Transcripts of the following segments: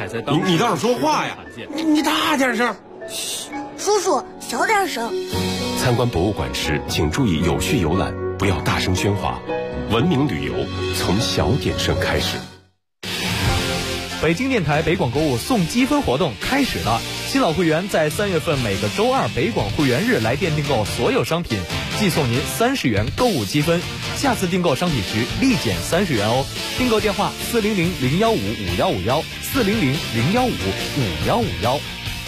采在当你倒是说话呀！你大点声。 嘘，叔叔小点声。 参观博物馆时，请注意有序游览，不要大声喧哗。文明旅游从小点声开始。 北京电台北广购物送积分活动开始了，新老会员在3月份每个周二北广会员日来电订购所有商品，即送您30元购物积分，下次订购商品时立减30元哦。订购电话400-015-5151，400-015-5151。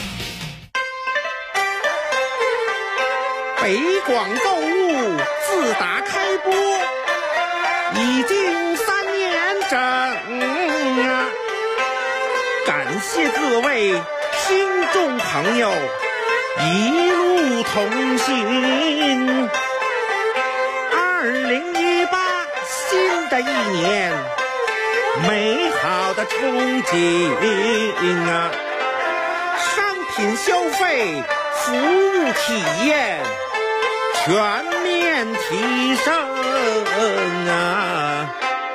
北广购物自打开播已经3年整啊，感谢各位听众朋友一路同行。2018新的一年，美好的憧憬啊，商品消费，服务体验全面提升啊！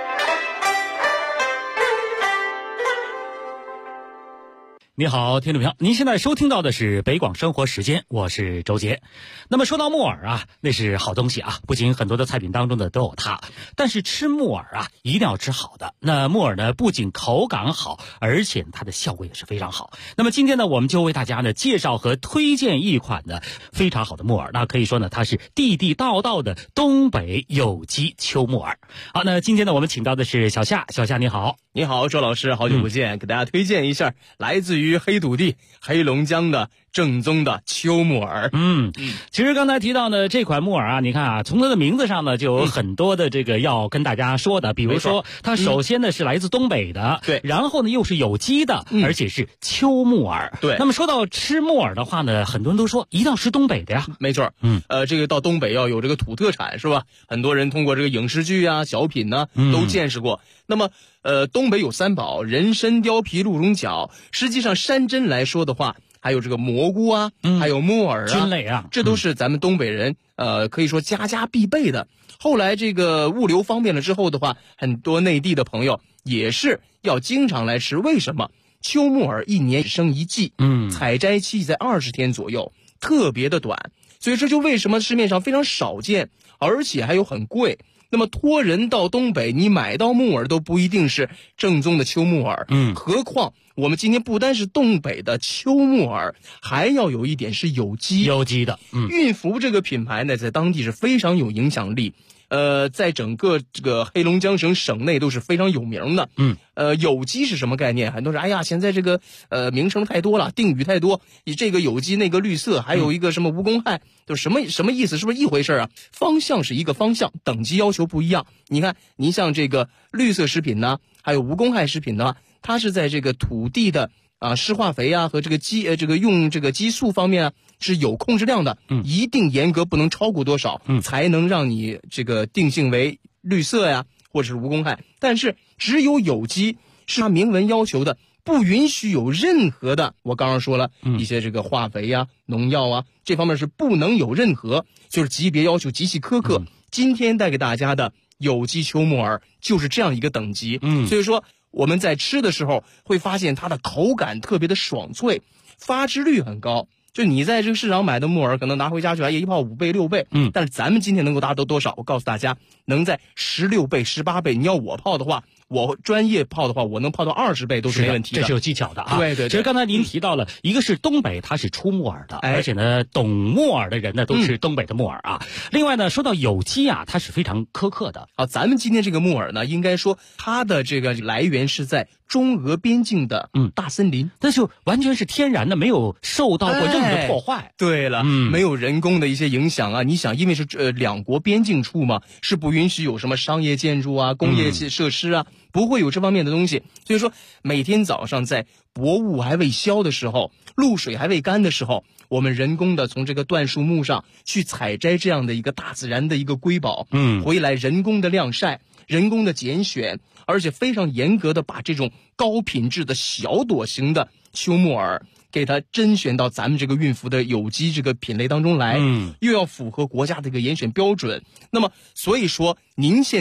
你好，听众朋友，您现在收听到的是北广生活时间，我是周杰。那么说到木耳啊，那是好东西啊，不仅很多的菜品当中的都有它，但是吃木耳啊，一定要吃好的。那木耳呢，不仅口感好，而且它的效果也是非常好。那么今天呢，我们就为大家呢介绍和推荐一款呢非常好的木耳，那可以说呢，它是地地道道的东北有机秋木耳。好，那今天呢，我们请到的是小夏，小夏你好。 你好，周老师，好久不见，给大家推荐一下来自于黑土地黑龙江的正宗的秋木耳。 其实刚才提到呢这款木耳啊，你看啊，从它的名字上呢就有很多的这个要跟大家说的，比如说它首先呢是来自东北的， 对， 然后呢又是有机的，而且是秋木耳。 对， 那么说到吃木耳的话呢，很多人都说一定要吃东北的呀。 没错，这个到东北要有这个土特产是吧？很多人通过这个影视剧啊、小品呢都见识过。那么东北有三宝：人参、貂皮、鹿茸角。实际上山珍来说的话，还有这个蘑菇啊，还有木耳啊， 菌类啊， 这都是咱们东北人可以说家家必备的。后来这个物流方便了之后的话，很多内地的朋友也是要经常来吃。为什么？秋木耳1年只生1季，采摘期在20天左右，特别的短，所以这就为什么市面上非常少见，而且还有很贵。那么托人到东北，你买到木耳都不一定是正宗的秋木耳，何况我们今天不单是东北的秋木耳，还要有一点是有机的。 韵福这个品牌呢，在当地是非常有影响力，在整个这个黑龙江省内都是非常有名的。有机是什么概念？很多人哎呀，现在这个名称太多了，定语太多，你这个有机那个绿色，还有一个什么无公害，就什么意思？是不是一回事啊？方向是一个方向，等级要求不一样。你看，您像这个绿色食品呢，还有无公害食品呢，它是在这个土地的施化肥啊和这个用这个激素方面啊是有控制量的，一定严格，不能超过多少，才能让你这个定性为绿色呀，或者是无公害。但是只有有机是它明文要求的，不允许有任何的，我刚刚说了一些这个化肥呀、农药啊，这方面是不能有任何，就是级别要求极其苛刻。今天带给大家的有机秋木耳就是这样一个等级。所以说我们在吃的时候会发现它的口感特别的爽脆，发汁率很高。就你在这个市场买的木耳，可能拿回家去一泡5倍6倍，但是咱们今天能够达到多少？我告诉大家，能在16倍18倍。你要我泡的话，我专业泡的话，我能泡到20倍都是没问题的。 这是有技巧的啊。 对。 其实刚才您提到了，一个是东北，它是出木耳的，而且呢，懂木耳的人呢都是东北的木耳啊。另外呢，说到有机啊，它是非常苛刻的。 好，咱们今天这个木耳呢，应该说它的这个来源是在中俄边境的大森林， 那就完全是天然的，没有受到过任何破坏。 对了，没有人工的一些影响啊。你想，因为是两国边境处嘛，是不允许有什么商业建筑啊、工业设施啊，不会有这方面的东西。所以说，每天早上在薄雾还未消的时候，露水还未干的时候，我们人工的从这个椴树木上去采摘这样的一个大自然的一个瑰宝，回来人工的晾晒，人工的拣选，而且非常严格的把这种高品质的小朵型的秋木耳给它甄选到咱们这个韵福的有机这个品类当中来，又要符合国家的一个严选标准。那么所以说您现在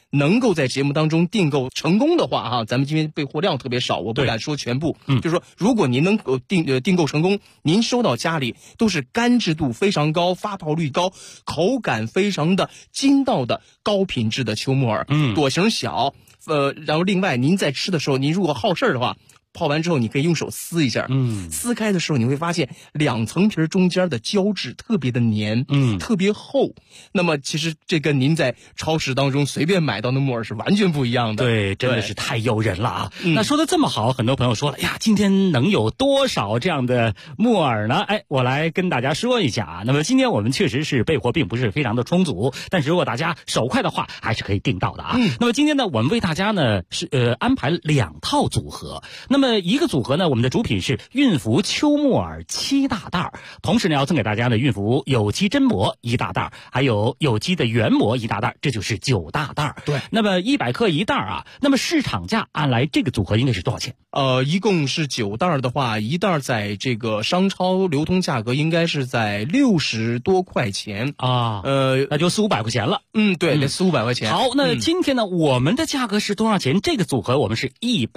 能够在节目当中订购成功的话哈，咱们今天备货量特别少，我不敢说全部。就是说，如果您能够订购成功，您收到家里都是干制度非常高、发泡率高、口感非常的筋道的高品质的秋木耳。朵型小，然后另外您在吃的时候，您如果好事儿的话。泡完之后，你可以用手撕一下，撕开的时候你会发现2层皮中间的胶质特别的黏，特别厚。那么其实这跟您在超市当中随便买到的木耳是完全不一样的。 对，真的是太诱人了啊！那说的这么好，很多朋友说了呀，今天能有多少这样的木耳呢？哎，我来跟大家说一下啊。那么今天我们确实是备货并不是非常的充足，但是如果大家手快的话，还是可以订到的啊。那么今天呢，我们为大家呢是安排了2套组合。那么一个组合呢，我们的主品是韵孚秋木耳7大袋，同时呢要赠给大家的韵孚有机真膜1大袋，还有有机的原膜1大袋，这就是9大袋。 对， 那么100克1袋啊，那么市场价按来这个组合应该是多少钱？ 一共是9袋的话，一袋在这个商超流通价格应该是在60多块钱啊，那就400-500块钱了。 对，得400-500块钱。 好，那今天呢，我们的价格是多少钱？这个组合我们是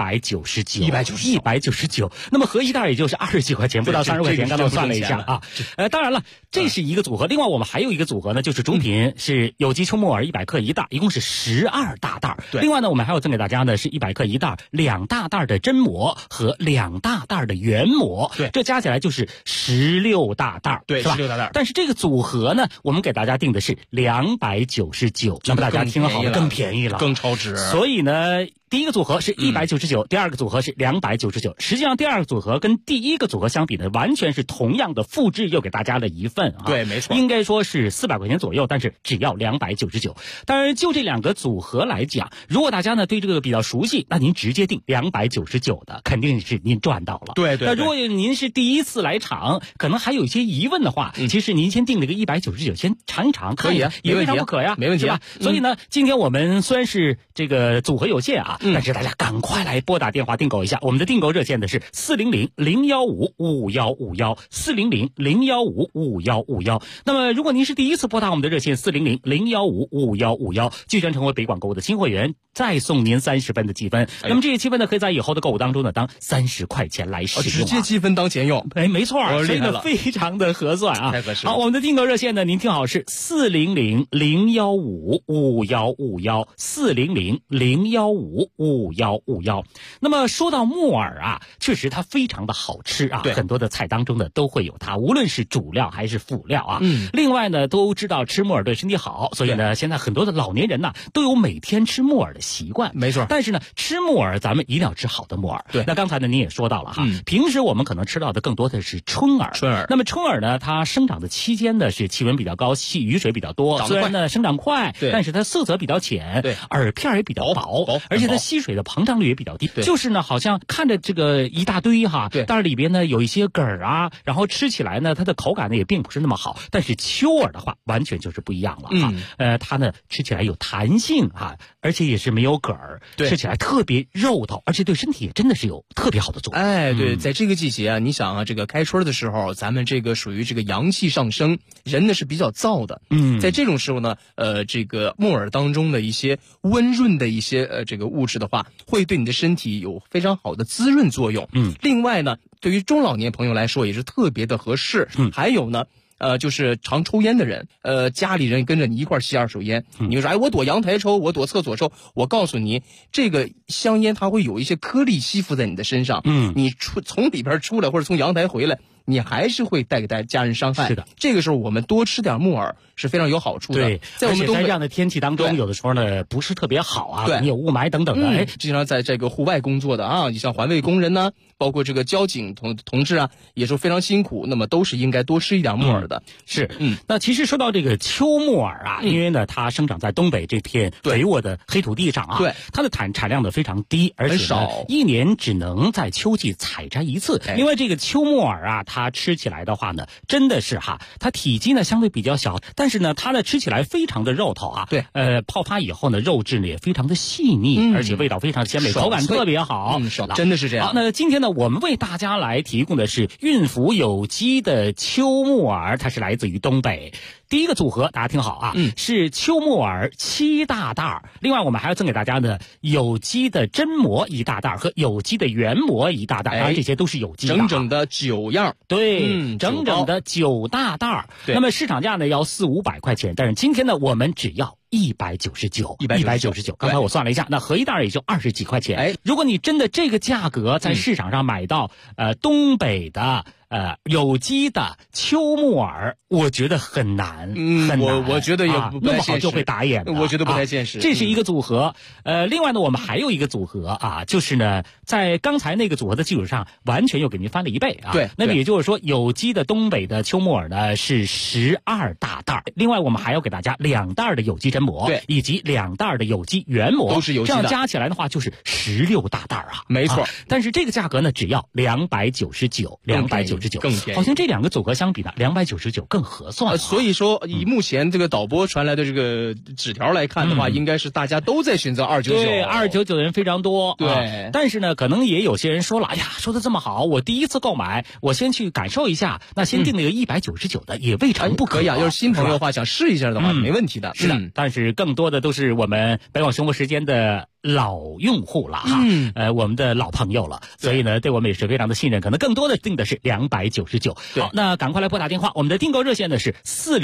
199，那么合一袋也就是20几块钱，不到30块钱。刚才我算了一下啊，当然了，这是一个组合。另外我们还有一个组合呢，就是主品是有机秋木耳100克1袋，一共是12大袋。另外呢，我们还有赠给大家呢是100克1袋2大袋的真膜和2大袋的原膜， 对， 这加起来就是16大袋， 对， 是吧？ 16大袋。 但是这个组合呢，我们给大家定的是299，那么大家听好了，更便宜了， 更超值。 所以呢，第一个组合是199，第二个组合是299。实际上第二个组合跟第一个组合相比呢，完全是同样的复制，又给大家了一份啊。 对，没错， 应该说是400块钱左右，但是只要299。当然，就这2个组合来讲，如果大家呢对这个比较熟悉，那您直接订299的，肯定是您赚到了。 对。 那如果您是第一次来场，可能还有一些疑问的话，其实您先订这个199，先尝一尝， 可以啊， 也未尝不可呀， 没问题吧？所以呢，今天我们虽然是这个组合有限啊，但是大家赶快来拨打电话订购一下。我们的订购热线的是400-015-5151，400-015-5151。那么如果您是第一次拨打我们的热线400-015-5151，即将成为北广购的新会员，再送您30分的积分。那么这些积分呢，可以在以后的购物当中呢当30块钱来使用， 直接积分当钱用。 没错，所以呢非常的合算啊， 太合适了。 好，我们的订购热线呢，您听好是400-015-5151，400-015-5151。那么说到木耳啊，确实它非常的好吃啊，很多的菜当中呢都会有它，无论是主料还是辅料啊。另外呢，都知道吃木耳对身体好，所以呢，现在很多的老年人呢都有每天吃木耳的习惯。 没错， 但是呢，吃木耳咱们一定要吃好的木耳。 对， 那刚才呢您也说到了哈，平时我们可能吃到的更多的是春耳。那么春耳呢，它生长的期间呢是气温比较高，雨水比较多，虽然呢生长快，但是它色泽比较浅，耳片也比较薄，而且它吸水的膨胀率也比较低。就是呢，好像看着这个一大堆哈，但是里边呢有一些梗儿啊，然后吃起来呢它的口感呢也并不是那么好。但是秋耳的话，完全就是不一样了哈。它呢吃起来有弹性啊，而且也是没有梗儿，吃起来特别肉头，而且对身体也真的是有特别好的作用。 哎，对，在这个季节啊，你想啊，这个开春的时候，咱们这个属于这个阳气上升，人呢是比较燥的。在这种时候呢，这个木耳当中的一些温润的一些这个物质的话，会对你的身体有非常好的滋润作用。另外呢，对于中老年朋友来说也是特别的合适。还有呢。就是常抽烟的人，家里人跟着你一块吸2手烟，你就说，哎，我躲阳台抽，我躲厕所抽。我告诉你，这个香烟它会有一些颗粒吸附在你的身上，你从里边出来或者从阳台回来，你还是会带给家人伤害。 是的， 这个时候我们多吃点木耳是非常有好处的。 对， 在我们在这样的天气当中，有的时候呢不是特别好啊，你有雾霾等等的。 经常在这个户外工作的啊，你像环卫工人呢，包括这个交警同志啊，也是非常辛苦，那么都是应该多吃一点木耳的。 是，那其实说到这个秋木耳啊，因为呢它生长在东北这片肥沃的黑土地上啊，它的产量呢非常低，而且呢一年只能在秋季采摘一次。另外这个秋木耳啊，它吃起来的话呢，真的是哈，它体积呢相对比较小，但是呢它呢吃起来非常的肉头啊。 对， 泡发以后呢，肉质呢也非常的细腻，而且味道非常鲜美，口感特别好。 真的是这样。 好，那今天呢，我们为大家来提供的是韵孚有机的秋木耳，它是来自于东北。 第一个组合大家听好啊，是秋木耳7大袋，另外我们还要赠给大家的有机的真蘑1大袋和有机的原蘑1大袋，当然这些都是有机的， 整整的9样， 对，整整的9大袋。那么市场价呢要400-500块钱，但是今天呢我们只要199，刚才我算了一下，那合一袋也就20几块钱。如果你真的这个价格在市场上买到东北的有机的秋木耳，我觉得很难，很难。 我觉得也不那么好就会打眼的， 我觉得不太现实。 这是一个组合。另外呢，我们还有一个组合啊，就是呢，在刚才那个组合的基础上，完全又给您翻了1倍啊。 对， 那么也就是说，有机的东北的秋木耳呢是12大袋，另外我们还要给大家2袋的有机真蘑， 对， 以及2袋的有机原蘑， 都是有机的， 这样加起来的话就是16大袋啊。 没错， 但是这个价格呢，只要299， 更便宜。 好像这2个组合相比呢，299更合算。 所以说，以目前这个导播传来的这个纸条来看的话，应该是大家都在选择299。 对，299的人非常多。 对， 但是呢，可能也有些人说了，哎呀，说的这么好，我第一次购买，我先去感受一下，那先定那个199的也未尝不可。 要是新朋友的话，想试一下的话，没问题的。 是的，但是更多的都是我们北广生活时间的老用户了哈，我们的老朋友了，所以呢，对我们也是非常的信任，可能更多的定的是299。好，那赶快来拨打电话，我们的订购热线呢是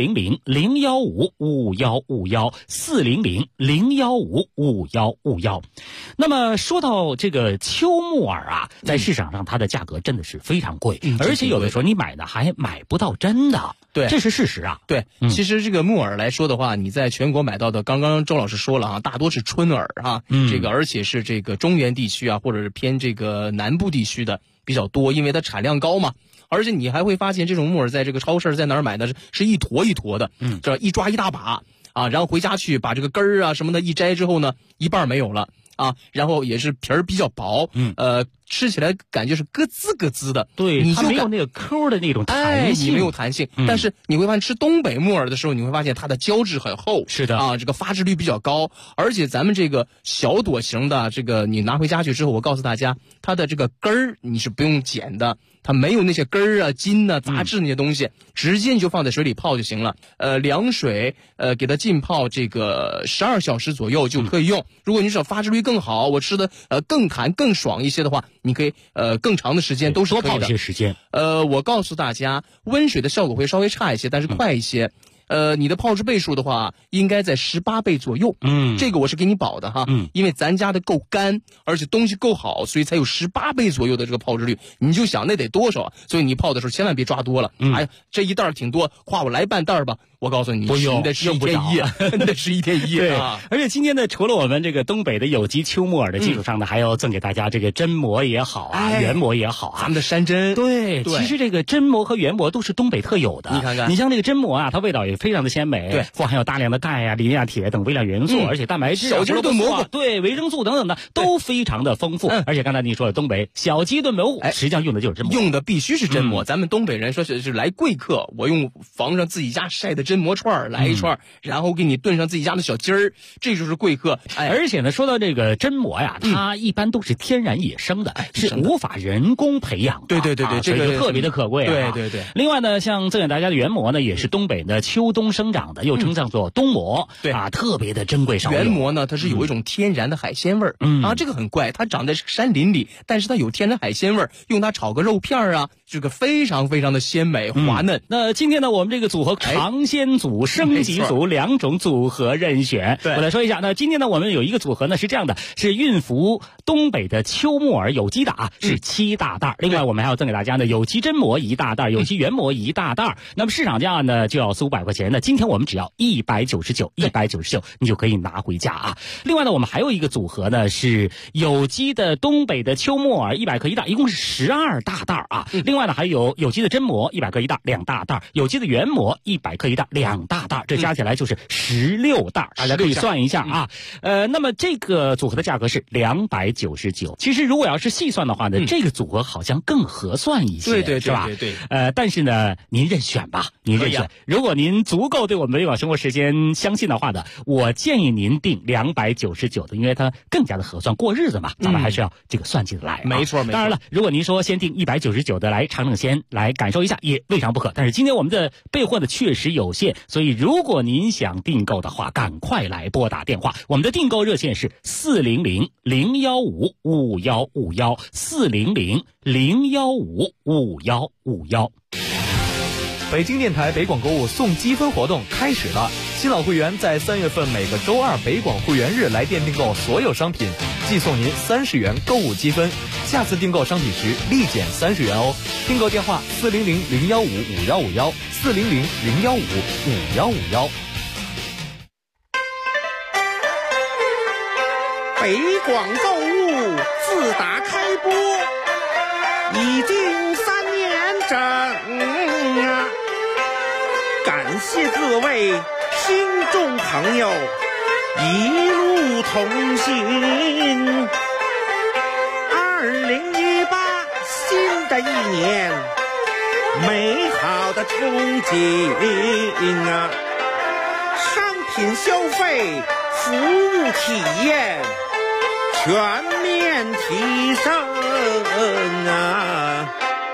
400-015-5151，400-015-5151。那么说到这个秋木耳啊，在市场上它的价格真的是非常贵，而且有的时候你买呢还买不到真的。 对， 这是事实啊。 对，其实这个木耳来说的话，你在全国买到的，刚刚周老师说了啊，大多是春耳啊，这个而且是这个中原地区啊，或者是偏这个南部地区的比较多，因为它产量高嘛。而且你还会发现，这种木耳在这个超市在哪儿买的是一坨一坨的，这一抓一大把啊，然后回家去把这个根儿啊什么的一摘之后呢，一半没有了啊，然后也是皮儿比较薄，吃起来感觉是咯吱咯吱的， 对，它没有那个抠的那种弹性， 你没有弹性。但是你会发现吃东北木耳的时候，你会发现它的胶质很厚， 是的啊，这个发质率比较高，而且咱们这个小朵型的这个你拿回家去之后，我告诉大家，它的这个根儿你是不用剪的，它没有那些根儿啊、筋啊、杂质那些东西，直接你就放在水里泡就行了。凉水给它浸泡这个12小时左右就可以用。如果你想发质率更好，我吃的更弹更爽一些的话，你可以更长的时间都是可以的。 多泡一些时间。 我告诉大家，温水的效果会稍微差一些，但是快一些。你的泡制倍数的话，应该在18倍左右。这个我是给你保的哈。因为咱家的够干，而且东西够好，所以才有18倍左右的这个泡制率。你就想那得多少？所以你泡的时候千万别抓多了。哎呀，这一袋挺多，夸我来半袋吧。我告诉你，你得吃1天1夜，你得吃1天1夜啊！ 而且今天呢，除了我们这个东北的有机秋木耳的基础上呢，还要赠给大家这个真蘑也好啊，原蘑也好啊， 咱们的山珍。 对，其实这个真蘑和原蘑都是东北特有的。 你看看， 你像这个真蘑啊，它味道也非常的鲜美， 对， 富含有大量的钙啊、磷啊、铁等微量元素，而且蛋白质、 小鸡炖蘑菇， 对，维生素等等的都非常的丰富。而且刚才你说的东北小鸡炖蘑菇，实际上用的就是真蘑， 用的必须是真蘑。咱们东北人说是来贵客，我用房上自己家晒的真蘑串来一串，然后给你炖上自己家的小鸡儿，这就是贵客。 而且呢，说到这个真蘑呀，它一般都是天然野生的，是无法人工培养的。 对，这个特别的可贵啊。 对。 另外呢，像赠给大家的原蘑呢，也是东北的秋冬生长的，又称叫做冬蘑。 对啊，特别的珍贵少有。 原蘑呢，它是有一种天然的海鲜味儿。啊，这个很怪，它长在山林里，但是它有天然海鲜味儿，用它炒个肉片啊，这个非常非常的鲜美滑嫩。 那今天呢，我们这个组合尝鲜组、升级组2种组合任选。我来说一下，那今天呢，我们有一个组合呢是这样的，是运福东北的秋木耳有机的啊，是7大袋。另外我们还要赠给大家呢有机真蘑1大袋，有机原蘑1大袋。那么市场价呢就要400-500块钱，那今天我们只要199，你就可以拿回家啊。另外呢，我们还有一个组合呢是有机的东北的秋木耳100克1袋，一共是12大袋啊。另外呢还有有机的真蘑100克1袋2大袋，有机的原蘑100克1袋2大袋，这加起来就是16袋，大家可以算一下啊。那么这个组合的价格是299。其实如果要是细算的话呢，这个组合好像更合算一些， 对， 是吧？ 对。 但是呢，您任选吧，您任选。如果您足够对我们北广生活时间相信的话呢，我建议您定299的，因为它更加的合算，过日子嘛，咱们还是要这个算起来。 没错。 当然了，如果您说先定199的来尝尝鲜，来感受一下也未尝不可。但是今天我们的备货的确实有限，所以如果您想订购的话，赶快来拨打电话。我们的订购热线是400-015-5151 400-015-5151。 北京电台北广购物送积分活动开始了！新老会员在3月份每个周二北广会员日来电订购所有商品，寄送您30元购物积分。下次订购商品时立减30元哦。订购电话400-015-5151 400-015-5151。 北广购物自打开播已经3年整啊！感谢各位听众朋友一路同行。2018新的一年，美好的憧憬啊！商品消费、服务体验全面提升啊！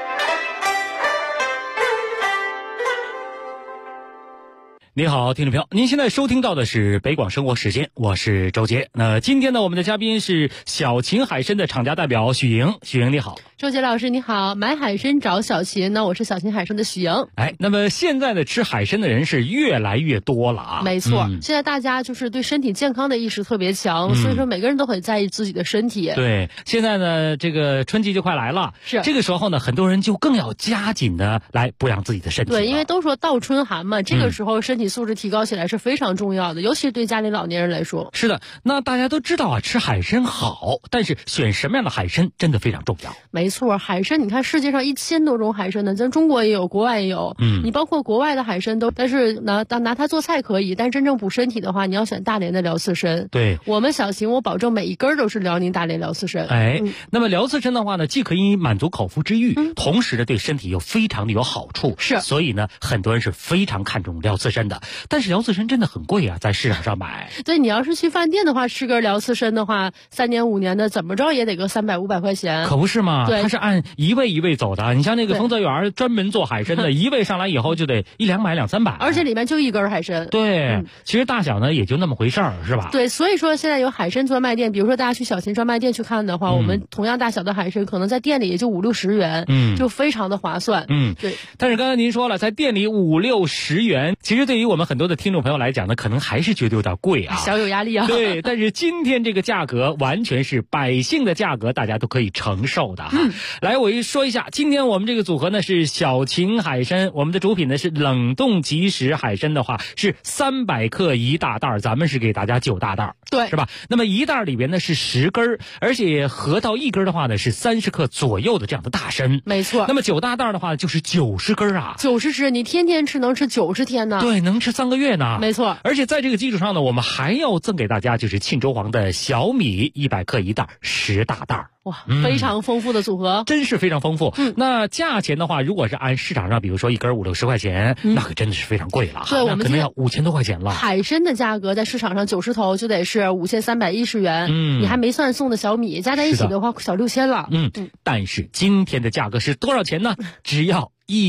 你好，听众朋友，您现在收听到的是北广生活时间，我是周杰。那今天呢，我们的嘉宾是小秦海参的厂家代表许莹。许莹你好。 周杰老师你好，买海参找小秦呢，我是小秦海参的许莹。 那么现在呢，吃海参的人是越来越多了啊。 没错，现在大家就是对身体健康的意识特别强，所以说每个人都很在意自己的身体。 对，现在呢，这个春季就快来了， 是这个时候呢，很多人就更要加紧的来补养自己的身体。 对，因为都说倒春寒嘛，这个时候身体素质提高起来是非常重要的，尤其是对家里老年人来说。 是的，那大家都知道啊，吃海参好，但是选什么样的海参真的非常重要。 没错，海参你看世界上1000多种海参呢，咱中国也有，国外也有。你包括国外的海参都，但是拿它做菜可以，但真正补身体的话，你要选大连的辽刺参。 对， 我们小秦我保证每一根都是辽宁大连辽刺参。 那么辽刺参的话呢，既可以满足口腹之欲，同时呢对身体又非常的有好处。 是， 所以呢很多人是非常看重辽刺参的。但是辽刺参真的很贵啊，在市场上买。 对，你要是去饭店的话，吃根辽刺参的话，3年5年的怎么着也得个300-500块钱。 可不是嘛？ 对， 它是按一位一位走的。你像那个丰泽园专门做海参的，一位上来以后就得100-200-300， 而且里面就一根海参。 对，其实大小呢也就那么回事儿，是吧？ 对，所以说现在有海参专卖店，比如说大家去小秦专卖店去看的话，我们同样大小的海参可能在店里也就50-60元，就非常的划算。对。 但是刚才您说了，在店里50-60元，其实对于我们很多的听众朋友来讲呢，可能还是觉得有点贵啊， 小有压力啊。 对，但是今天这个价格完全是百姓的价格，大家都可以承受的哈。来，我说一下，今天我们这个组合呢是小秦海参，我们的主品呢是冷冻即食海参的话是300克1大袋，咱们是给大家9大袋， 对， 是吧？那么1袋里边呢是10根，而且合到1根的话呢是30克左右的这样的大参。 没错。 那么9大袋的话就是90根啊 ，90只，你天天吃能吃90天呢。 对，能吃3个月呢。 没错。 而且在这个基础上呢，我们还要赠给大家就是沁州黄的小米100克1袋10大袋。 哇，非常丰富的组合， 真是非常丰富。那价钱的话，如果是按市场上，比如说1根50-60块钱，那可真的是非常贵了。 对，我们可能要5000多块钱了。 海参的价格在市场上90头就得是5310元，你还没算送的小米，加在一起的话小6000了。 但是今天的价格是多少钱呢？只要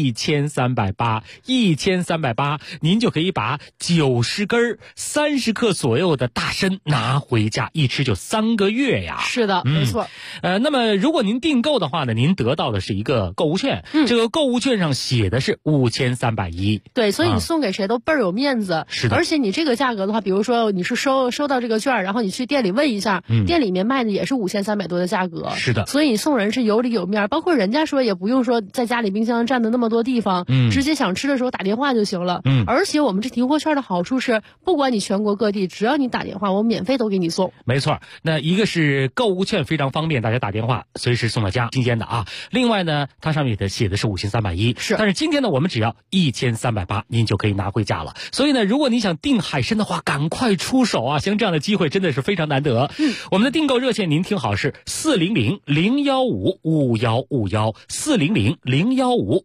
1380，1380，您就可以把90根30克左右的大参拿回家，一吃就3个月呀。 是的，没错。 那么如果您订购的话呢，您得到的是一个购物券，这个购物券上写的是5310。 对，所以你送给谁都倍儿有面子。 是的。 而且你这个价格的话，比如说你是收到这个券，然后你去店里问一下，店里面卖的也是5300多的价格。 是的。 所以你送人是有里有面，包括人家说也不用说在家里冰箱占的那么多地方，直接想吃的时候打电话就行了。而且我们这提货券的好处是，不管你全国各地，只要你打电话，我们免费都给你送。 没错，那一个是购物券非常方便，大家打电话随时送到家，新鲜的啊。另外呢，它上面写的是5310， 是。 但是今天呢，我们只要1380，您就可以拿回家了。所以呢，如果你想订海参的话，赶快出手啊！像这样的机会真的是非常难得。我们的订购热线您听好是400-015-5151，400-015-5151。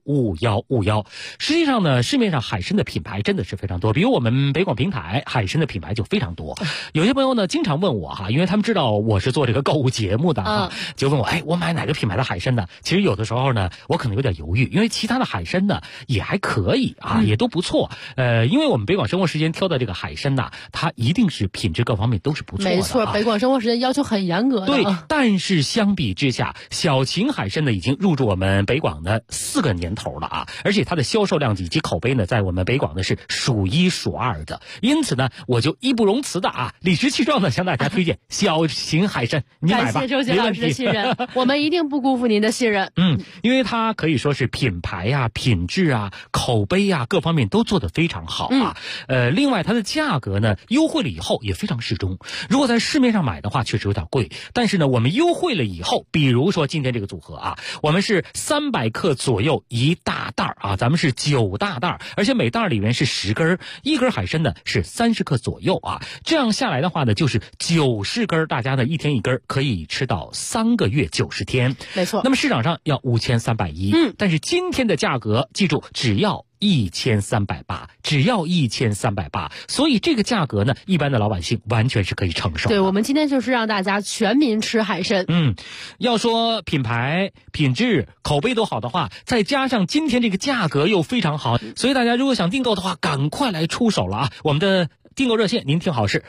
5151。实际上呢，市面上海参的品牌真的是非常多，比如我们北广平台海参的品牌就非常多。有些朋友呢经常问我哈，因为他们知道我是做这个购物节目的哈，就问我，我买哪个品牌的海参呢？其实有的时候呢，我可能有点犹豫，因为其他的海参呢也还可以啊，也都不错。因为我们北广生活时间挑的这个海参呐，它一定是品质各方面都是不错的。 没错，北广生活时间要求很严格的。 对，但是相比之下，小秦海参呢已经入驻我们北广的4个年头了啊，而且它的销售量以及口碑呢，在我们北广呢是数1数2的。因此呢，我就义不容辞的理直气壮的向大家推荐小秦海参，你买吧， 感谢周杰老师的信任，我们一定不辜负您的信任。 因为它可以说是品牌呀、品质啊、口碑啊各方面都做得非常好啊。另外它的价格呢优惠了以后也非常适中。如果在市面上买的话，确实有点贵，但是呢，我们优惠了以后，比如说今天这个组合我们是300克左右一大袋咱们是9大袋，而且每袋里面是10根，一根海参呢是30克左右这样下来的话呢，就是90根，大家呢一天一根，可以吃到3个月90天。 没错。 那么市场上要5310，但是今天的价格，记住只要1380，只要1380，所以这个价格呢，一般的老百姓完全是可以承受的。 对，我们今天就是让大家全民吃海参。 要说品牌、品质、口碑都好的话，再加上今天这个价格又非常好，所以大家如果想订购的话，赶快来出手了我们的订购热线您听好是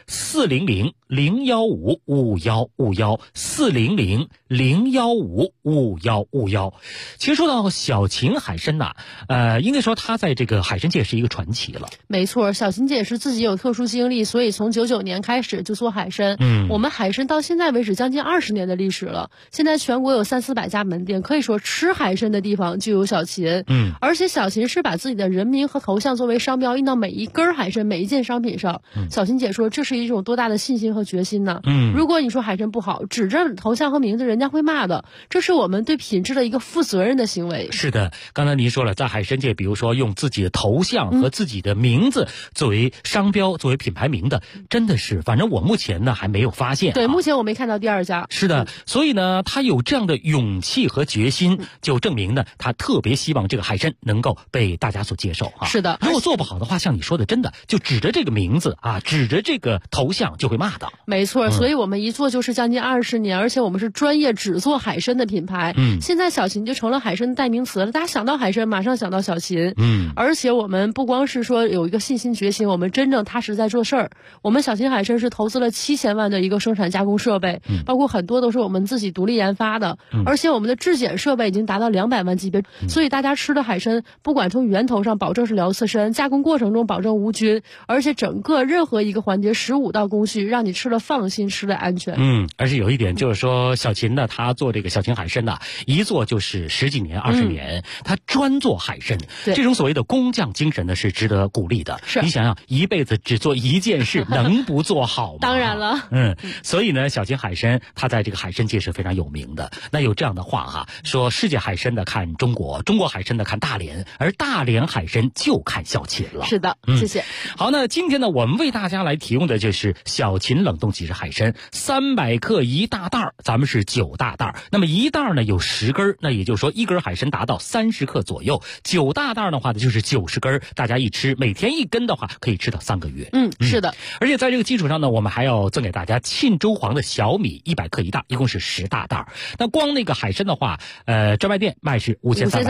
400-015-5151，400-015-5151。其实说到小秦海参应该说他在这个海参界是一个传奇了。 没错，小秦姐是自己有特殊经历，所以从99年开始就做海参。我们海参到现在为止将近20年的历史了，现在全国有300-400家门店，可以说吃海参的地方就有小秦。而且小秦是把自己的人名和头像作为商标印到每一根海参、每一件商品上。小秦姐说这是一种多大的信心和决心呢？如果你说海参不好，指着头像和名字，人家会骂的。这是我们对品质的一个负责任的行为。 是的，刚才您说了，在海参界，比如说用自己的头像和自己的名字作为商标、作为品牌名的，真的是，反正我目前呢还没有发现。 对，目前我没看到第2家。 是的，所以呢，他有这样的勇气和决心，就证明呢，他特别希望这个海参能够被大家所接受是的， 如果做不好的话，像你说的，真的就指着这个名字指着这个头像就会骂的。 没错，所以我们一做就是将近20年，而且我们是专业只做海参的品牌。现在小秦就成了海参的代名词了，大家想到海参马上想到小秦。而且我们不光是说有一个信心决心，我们真正踏实在做事儿。我们小秦海参是投资了7000万的一个生产加工设备，包括很多都是我们自己独立研发的，而且我们的质检设备已经达到200万级别，所以大家吃的海参不管从源头上保证是辽刺参，加工过程中保证无菌，而且整个任何一个环节15道工序，让你吃了放心，吃了安全。 而且有一点就是说，小秦呢，他做这个小秦海参一做就是10几年、20年，他专做海参，这种所谓的工匠精神呢是值得鼓励的。你想想，一辈子只做一件事，能不做好吗？ 当然了。 所以呢，小秦海参他在这个海参界是非常有名的。那有这样的话说世界海参的看中国，中国海参的看大连，而大连海参就看小秦了。 是的，谢谢。 好，那今天呢，我们为大家来提供的就是小秦冷冻即食海参，300克一大袋，咱们是9大袋。那么一袋呢有10根，那也就是说一根海参达到30克左右，9大袋的话呢就是90根，大家一吃，每天1根的话可以吃到3个月。 是的。 而且在这个基础上呢，我们还要赠给大家沁州黄的小米100克一袋，一共是10大袋。那光那个海参的话，专卖店卖是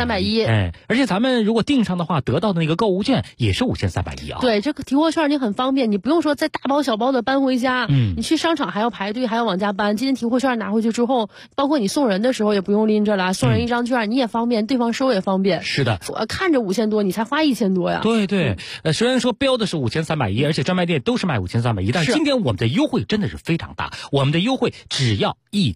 5310，而且咱们如果订上的话，得到的那个购物券也是5310 对，这个提货券你很方便，你不用说再大包小包的搬回家，你去商场还要排队，还要往家搬。今天提货券拿回去之后，包括你送人的时候也不用拎着了，送人一张券你也方便，对方收也方便。 是的， 看着5000多，你才花1000多呀。 对，虽然说标的是5310，而且专卖店都是卖5310，但是今天我们的优惠真的是非常大，我们的优惠只要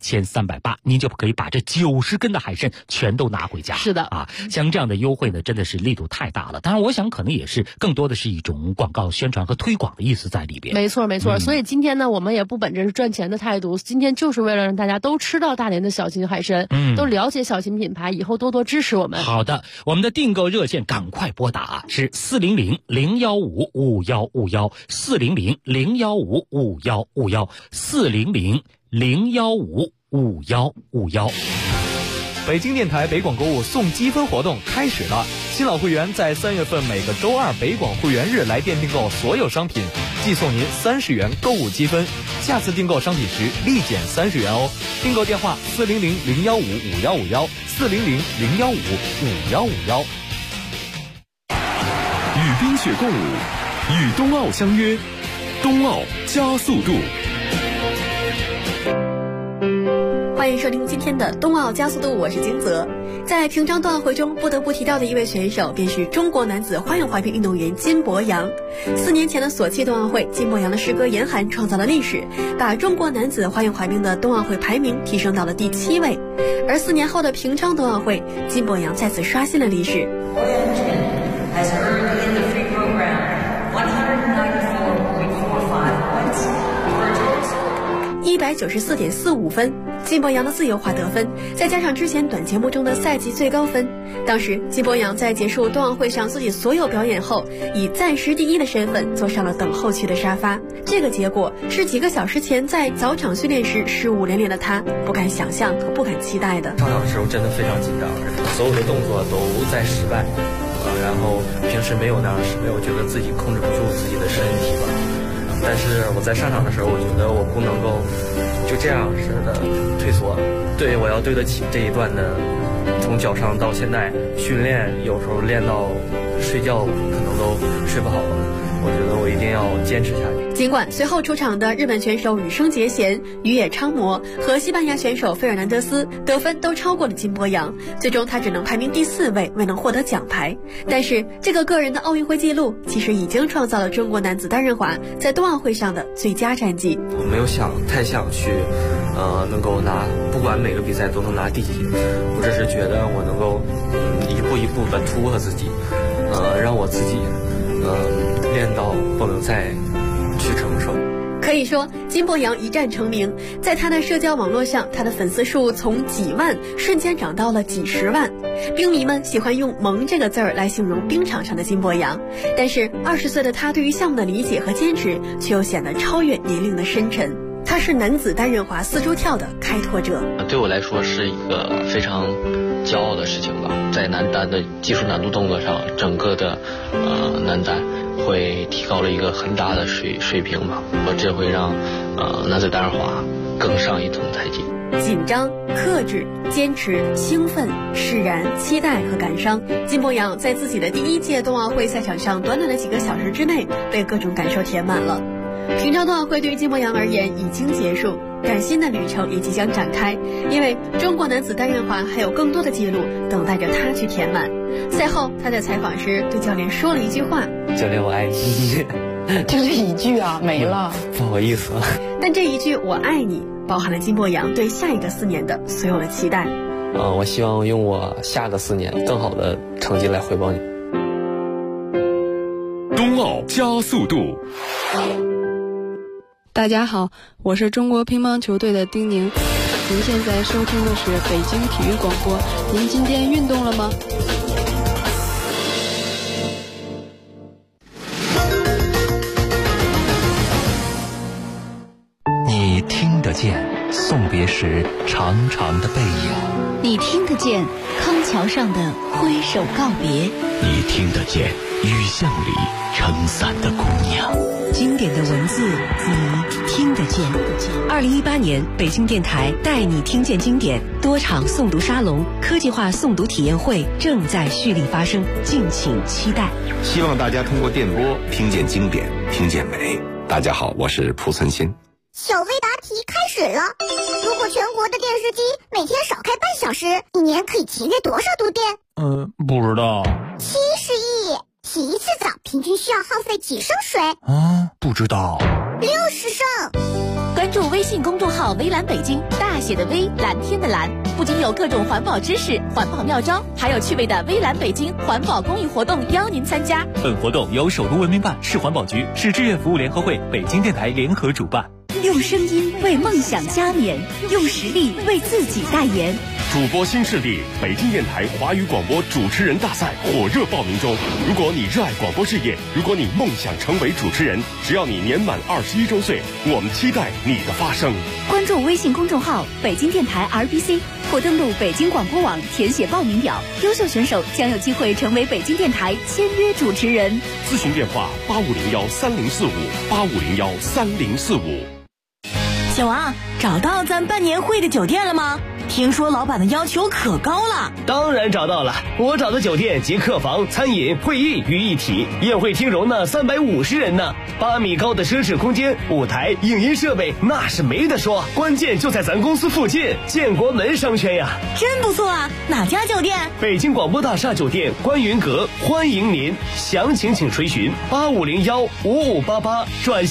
1380，您就可以把这90根的海参全都拿回家。 是的像这样的优惠呢，真的是力度太大了。当然，我想可能也是更多的是一种广告宣传和推广的意思在里边。 没错，所以今天呢，我们也不本着赚钱的态度，今天就是为了让大家都吃到大连的小秦海参，都了解小秦品牌，以后多多支持我们。 好的，我们的订购热线赶快拨打是400-015-5151，400-015-5151，400-015-5151。 北京电台北广购物送积分活动开始了，新老会员在3月份每个周二北广会员日来店订购所有商品，寄送您30元购物积分，下次订购商品时立减30元哦。订购电话400-015-5151 400-015-5151。 与冰雪共舞，与冬奥相约，冬奥加速度。 欢迎收听今天的冬奥加速度，我是金泽。在平昌冬奥会中不得不提到的一位选手便是中国男子花样滑冰运动员金博洋。4年前的索契冬奥会，金博洋的师哥严寒创造了历史，把中国男子花样滑冰的冬奥会排名提升到了第7位。而4年后的平昌冬奥会，金博洋再次刷新了历史。194.45分，金博洋的自由滑得分，再加上之前短节目中的赛季最高分。当时金博洋在结束冬奥会上自己所有表演后，以暂时第1的身份坐上了等候区的沙发。这个结果是几个小时前在早场训练时失误连连的他不敢想象和不敢期待的。 上场的时候真的非常紧张，所有的动作都在失败，然后平时没有那样的失败，我觉得自己控制不住自己的身体吧。但是我在上场的时候，我觉得我不能够就这样似的退缩，对，我要对得起这一段的从脚上到现在训练，有时候练到睡觉可能都睡不好了，我觉得我一定要坚持下去。 尽管随后出场的日本选手羽生结弦、宇野昌磨和西班牙选手费尔南德斯得分都超过了金博洋，最终他只能排名第4位，未能获得奖牌。但是这个个人的奥运会纪录其实已经创造了中国男子单人滑在冬奥会上的最佳战绩。 我没有太想去能够拿，不管每个比赛都能拿第几，我只是觉得我能够一步一步的突破自己，让我自己练到不能再去承受。 可以说金博洋一战成名，在他的社交网络上，他的粉丝数从几万瞬间涨到了几10万。冰迷们喜欢用萌这个字儿来形容冰场上的金博洋，但是20岁的他对于项目的理解和坚持却又显得超越年龄的深沉。他是男子单人滑4周跳的开拓者， 对我来说是一个非常骄傲的事情吧。在男单的技术难度动作上，整个的男单会提高了一个很大的水平吧，这会让男子单人滑更上一层台阶。 紧张、克制、坚持、兴奋、释然、期待和感伤，金博洋在自己的第1届冬奥会赛场上短短的几个小时之内被各种感受填满了。平昌冬奥会对于金博洋而言已经结束，但新的旅程也即将展开，因为中国男子单人滑还有更多的记录等待着他去填满。赛后他在采访时对教练说了一句话： 教练我爱你。 就这一句啊，没了， 不好意思。 但这一句我爱你包含了金博洋对下一个4年的所有的期待。 我希望用我下个4年更好的成绩来回报你。 冬奥加速度。 大家好，我是中国乒乓球队的丁宁。您现在收听的是北京体育广播。您今天运动了吗？ 你听得见送别时长长的背影， 你听得见康桥上的挥手告别， 你听得见雨巷里撑伞的姑娘。 经典的文字，你听得见。2018年北京电台带你听见经典多场诵读沙龙、科技化诵读体验会正在蓄力发生，敬请期待。 希望大家通过电波听见经典，听见美。大家好，我是蒲存昕。 小微答题开始了。如果全国的电视机每天少开半小时，一年可以节约多少度电？ 不知道。 70亿。洗一次澡平均需要耗费几升水？ 不知道。 60升。 关注微信公众号微蓝北京，大写的微，蓝天的蓝，不仅有各种环保知识、环保妙招，还有趣味的微蓝北京环保公益活动邀您参加。 本活动由首都文明办、市环保局、市志愿服务联合会、北京电台联合主办。 用声音为梦想加冕，用实力为自己代言。 主播新势力北京电台华语广播主持人大赛火热报名中。如果你热爱广播事业，如果你梦想成为主持人，只要你年满21周岁，我们期待你的发声。 关注微信公众号北京电台 RBC 或登录北京广播网填写报名表，优秀选手将有机会成为北京电台签约主持人。 咨询电话8501304585013045。 小王，找到咱办年会的酒店了吗？听说老板的要求可高了。 当然找到了，我找的酒店集客房、餐饮、会议于一体，宴会厅容纳350人呢，8米高的奢侈空间，舞台、影音设备那是没得说，关键就在咱公司附近，建国门商圈呀。 真不错啊，哪家酒店？ 北京广播大厦酒店观云阁，欢迎您，详情请垂询85015588转。